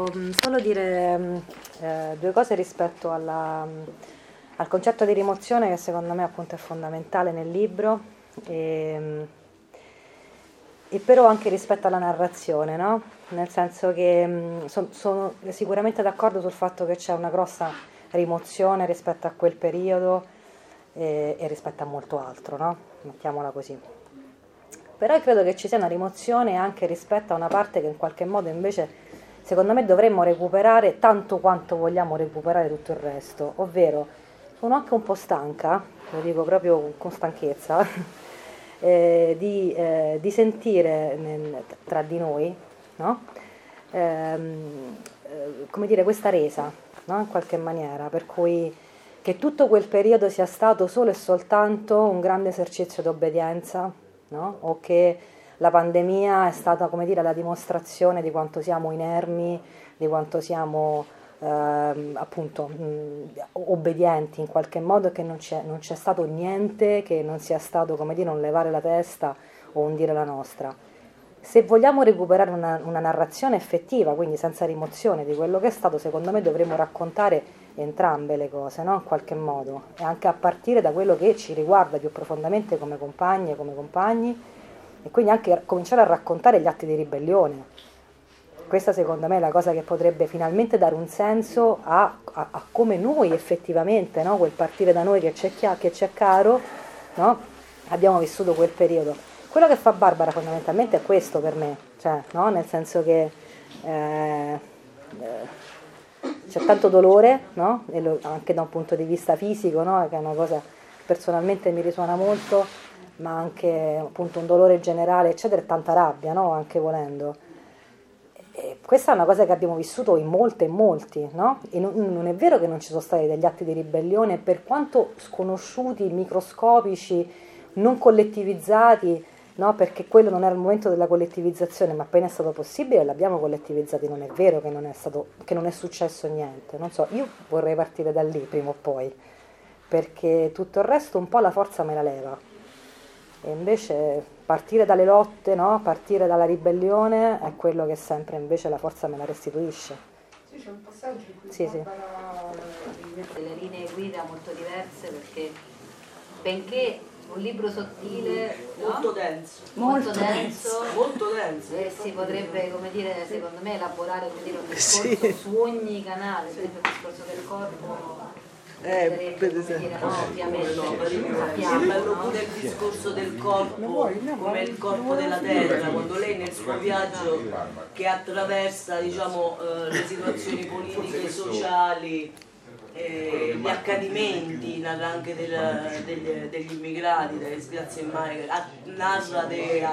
solo dire due cose rispetto al concetto di rimozione, che secondo me appunto è fondamentale nel libro, e però anche rispetto alla narrazione, no? Nel senso che sono sicuramente d'accordo sul fatto che c'è una grossa rimozione rispetto a quel periodo e rispetto a molto altro, no? Mettiamola così. Però credo che ci sia una rimozione anche rispetto a una parte che in qualche modo invece secondo me dovremmo recuperare tanto quanto vogliamo recuperare tutto il resto, ovvero sono anche un po' stanca, lo dico proprio con stanchezza, di sentire tra di noi, no? Come dire, questa resa, no? In qualche maniera, per cui che tutto quel periodo sia stato solo e soltanto un grande esercizio di obbedienza, no? O che la pandemia è stata, come dire, la dimostrazione di quanto siamo inermi, di quanto siamo appunto obbedienti in qualche modo, e che non c'è stato niente che non sia stato, come dire, un levare la testa o un dire la nostra. Se vogliamo recuperare una narrazione effettiva, quindi senza rimozione di quello che è stato, secondo me dovremmo raccontare entrambe le cose, no? In qualche modo, e anche a partire da quello che ci riguarda più profondamente come compagne e come compagni, e quindi anche cominciare a raccontare gli atti di ribellione. Questa secondo me è la cosa che potrebbe finalmente dare un senso a come noi effettivamente, no? Quel partire da noi che ci è caro, no? Abbiamo vissuto quel periodo. Quello che fa Barbara fondamentalmente è questo per me, cioè, no? Nel senso che c'è tanto dolore, no? Anche da un punto di vista fisico, no? Che è una cosa che personalmente mi risuona molto, ma anche appunto un dolore generale, eccetera, e tanta rabbia, no? Anche volendo. E questa è una cosa che abbiamo vissuto in molti, no? E non è vero che non ci sono stati degli atti di ribellione, per quanto sconosciuti, microscopici, non collettivizzati, no? Perché quello non era il momento della collettivizzazione, ma appena è stato possibile l'abbiamo collettivizzati. Non è vero che non è successo niente, non so, io vorrei partire da lì prima o poi, perché tutto il resto un po' la forza me la leva, e invece partire dalle lotte, no? Partire dalla ribellione è quello che sempre invece la forza me la restituisce. Sì, c'è un passaggio in cui sì. Delle linee guida molto diverse, perché benché un libro sottile, molto no? denso, molto denso, si potrebbe, come dire, secondo me elaborare, come dire, un discorso su ogni canale, ad esempio il discorso del corpo. Per esempio, no, ovviamente sappiamo, è bello pure il discorso del corpo, come il corpo della terra, quando lei nel suo viaggio che attraversa, diciamo, le situazioni politiche, sociali, gli accadimenti, narra anche degli immigrati, delle disgrazie in mare, narra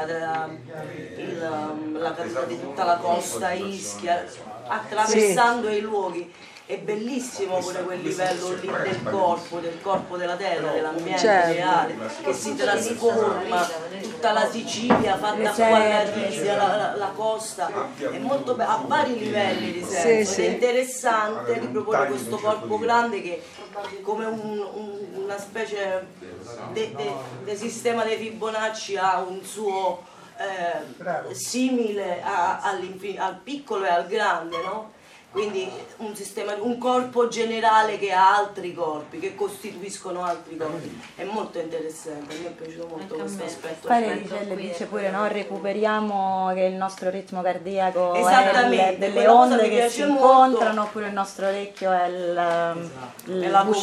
la caduta di tutta la costa Ischia, attraversando i luoghi. È bellissimo pure quel livello lì del corpo della terra, dell'ambiente reale, che si trasforma, tutta la Sicilia fatta qua all'Arisia, la costa, è molto bello, a vari livelli di senso, ed è interessante riproporre questo corpo grande che come una specie di sistema dei Fibonacci ha un suo simile al piccolo e al grande, no? Quindi un corpo generale che ha altri corpi, che costituiscono altri corpi. È molto interessante, a me è piaciuto molto questo aspetto. Poi dice pure, no? Recuperiamo che il nostro ritmo cardiaco è delle onde che si incontrano, oppure il nostro orecchio è la